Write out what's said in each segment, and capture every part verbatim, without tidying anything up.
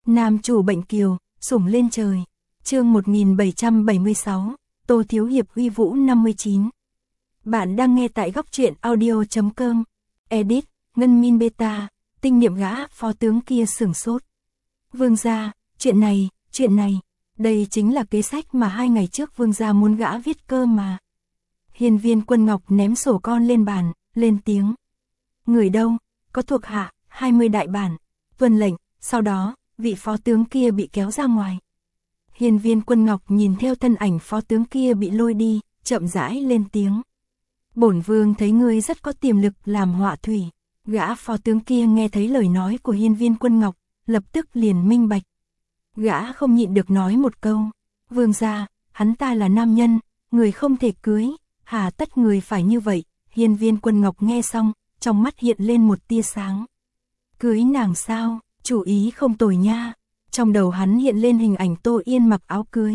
Nam chủ bệnh kiều, sủng lên trời. Chương một nghìn bảy trăm bảy mươi sáu, Tô Thiếu Hiệp Huy Vũ năm mươi chín. Bạn đang nghe tại góc truyện audio chấm com. Edit, Ngân Min Beta, tinh niệm gã phó tướng kia sửng sốt. Vương gia, chuyện này, chuyện này, đây chính là kế sách mà hai ngày trước vương gia muốn gã viết cơ mà. Hiên Viên Quân Ngọc ném sổ con lên bàn, lên tiếng. Người đâu, có thuộc hạ, hai mươi đại bản, tuân lệnh, sau đó, vị phó tướng kia bị kéo ra ngoài. Hiên Viên Quân Ngọc nhìn theo thân ảnh phó tướng kia bị lôi đi, chậm rãi lên tiếng. Bổn vương thấy ngươi rất có tiềm lực làm họa thủy. Gã phó tướng kia nghe thấy lời nói của Hiên Viên Quân Ngọc, lập tức liền minh bạch. Gã không nhịn được nói một câu. Vương gia, hắn ta là nam nhân, người không thể cưới, hà tất người phải như vậy. Hiên Viên Quân Ngọc nghe xong, trong mắt hiện lên một tia sáng. Cưới nàng sao, chủ ý không tồi nha. Trong đầu hắn hiện lên hình ảnh Tô Yên mặc áo cưới.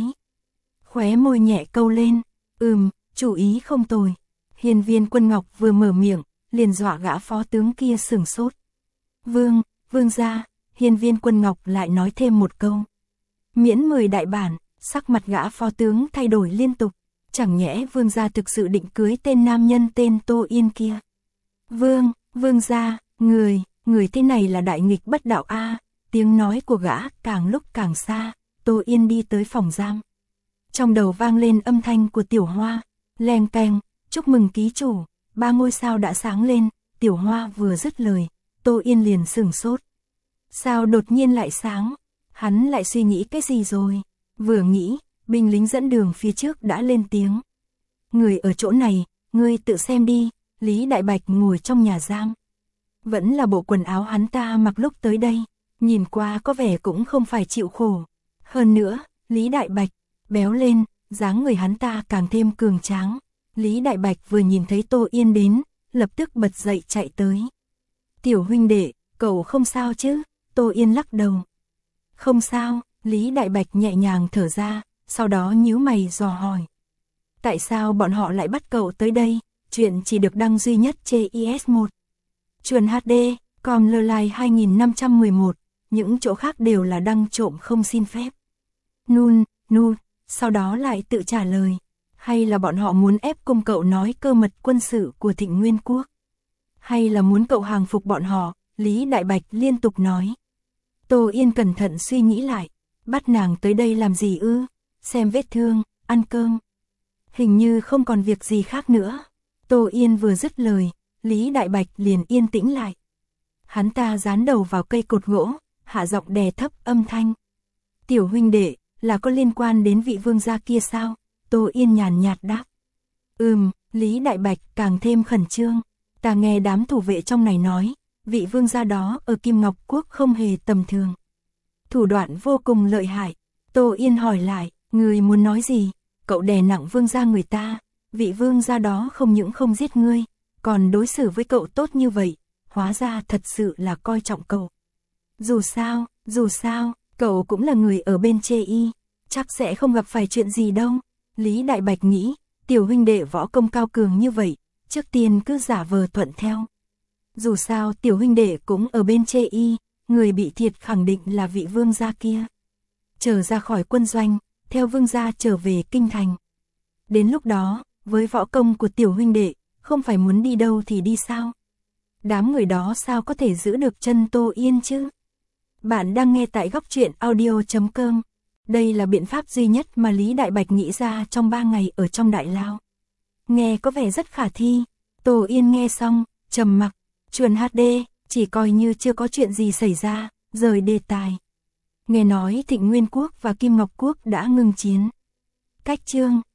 Khóe môi nhẹ câu lên, ừm, chủ ý không tồi. Hiên Viên Quân Ngọc vừa mở miệng, liền dọa gã phó tướng kia sửng sốt. Vương, vương gia, Hiên Viên Quân Ngọc lại nói thêm một câu. Miễn mười đại bản, sắc mặt gã phó tướng thay đổi liên tục. Chẳng nhẽ vương gia thực sự định cưới tên nam nhân tên Tô Yên kia. Vương, vương gia, người, người thế này là đại nghịch bất đạo a. Tiếng nói của gã càng lúc càng xa, Tô Yên đi tới phòng giam. Trong đầu vang lên âm thanh của Tiểu Hoa, leng keng, chúc mừng ký chủ, ba ngôi sao đã sáng lên. Tiểu Hoa vừa dứt lời, Tô Yên liền sửng sốt. Sao đột nhiên lại sáng? Hắn lại suy nghĩ cái gì rồi? Vừa nghĩ, binh lính dẫn đường phía trước đã lên tiếng. Người ở chỗ này, ngươi tự xem đi. Lý Đại Bạch ngồi trong nhà giam. Vẫn là bộ quần áo hắn ta mặc lúc tới đây. Nhìn qua có vẻ cũng không phải chịu khổ. Hơn nữa, Lý Đại Bạch, béo lên, dáng người hắn ta càng thêm cường tráng. Lý Đại Bạch vừa nhìn thấy Tô Yên đến, lập tức bật dậy chạy tới. Tiểu huynh đệ, cậu không sao chứ? Tô Yên lắc đầu. Không sao, Lý Đại Bạch nhẹ nhàng thở ra, sau đó nhíu mày dò hỏi. Tại sao bọn họ lại bắt cậu tới đây? Chuyện chỉ được đăng duy nhất trên i ét một. Chuồn hát đê, com lơ lai hai nghìn năm trăm mười một. Những chỗ khác đều là đăng trộm không xin phép. Nun, nun, sau đó lại tự trả lời. Hay là bọn họ muốn ép cung cậu nói cơ mật quân sự của Thịnh Nguyên Quốc? Hay là muốn cậu hàng phục bọn họ? Lý Đại Bạch liên tục nói. Tô Yên cẩn thận suy nghĩ lại. Bắt nàng tới đây làm gì ư? Xem vết thương, ăn cơm. Hình như không còn việc gì khác nữa. Tô Yên vừa dứt lời, Lý Đại Bạch liền yên tĩnh lại. Hắn ta dán đầu vào cây cột gỗ, hạ giọng đè thấp âm thanh. Tiểu huynh đệ, là có liên quan đến vị vương gia kia sao? Tô Yên nhàn nhạt đáp. Ừm, Lý Đại Bạch càng thêm khẩn trương. Ta nghe đám thủ vệ trong này nói, vị vương gia đó ở Kim Ngọc Quốc không hề tầm thường. Thủ đoạn vô cùng lợi hại. Tô Yên hỏi lại, người muốn nói gì? Cậu đè nặng vương gia người ta, vị vương gia đó không những không giết ngươi, còn đối xử với cậu tốt như vậy, hóa ra thật sự là coi trọng cậu. Dù sao, dù sao, cậu cũng là người ở bên chê y, chắc sẽ không gặp phải chuyện gì đâu. Lý Đại Bạch nghĩ, tiểu huynh đệ võ công cao cường như vậy, trước tiên cứ giả vờ thuận theo. Dù sao tiểu huynh đệ cũng ở bên chê y, người bị thiệt khẳng định là vị vương gia kia. Trở ra khỏi quân doanh, theo vương gia trở về kinh thành. Đến lúc đó, với võ công của tiểu huynh đệ, không phải muốn đi đâu thì đi sao? Đám người đó sao có thể giữ được chân Tô Yên chứ? Bạn đang nghe tại góc truyện audio chấm com. Đây là biện pháp duy nhất mà Lý Đại Bạch nghĩ ra trong ba ngày ở trong đại lao. Nghe có vẻ rất khả thi. Tô Yên nghe xong, trầm mặc. Chuồn hát đê, chỉ coi như chưa có chuyện gì xảy ra, rời đề tài. Nghe nói Thịnh Nguyên Quốc và Kim Ngọc Quốc đã ngừng chiến. Cách chương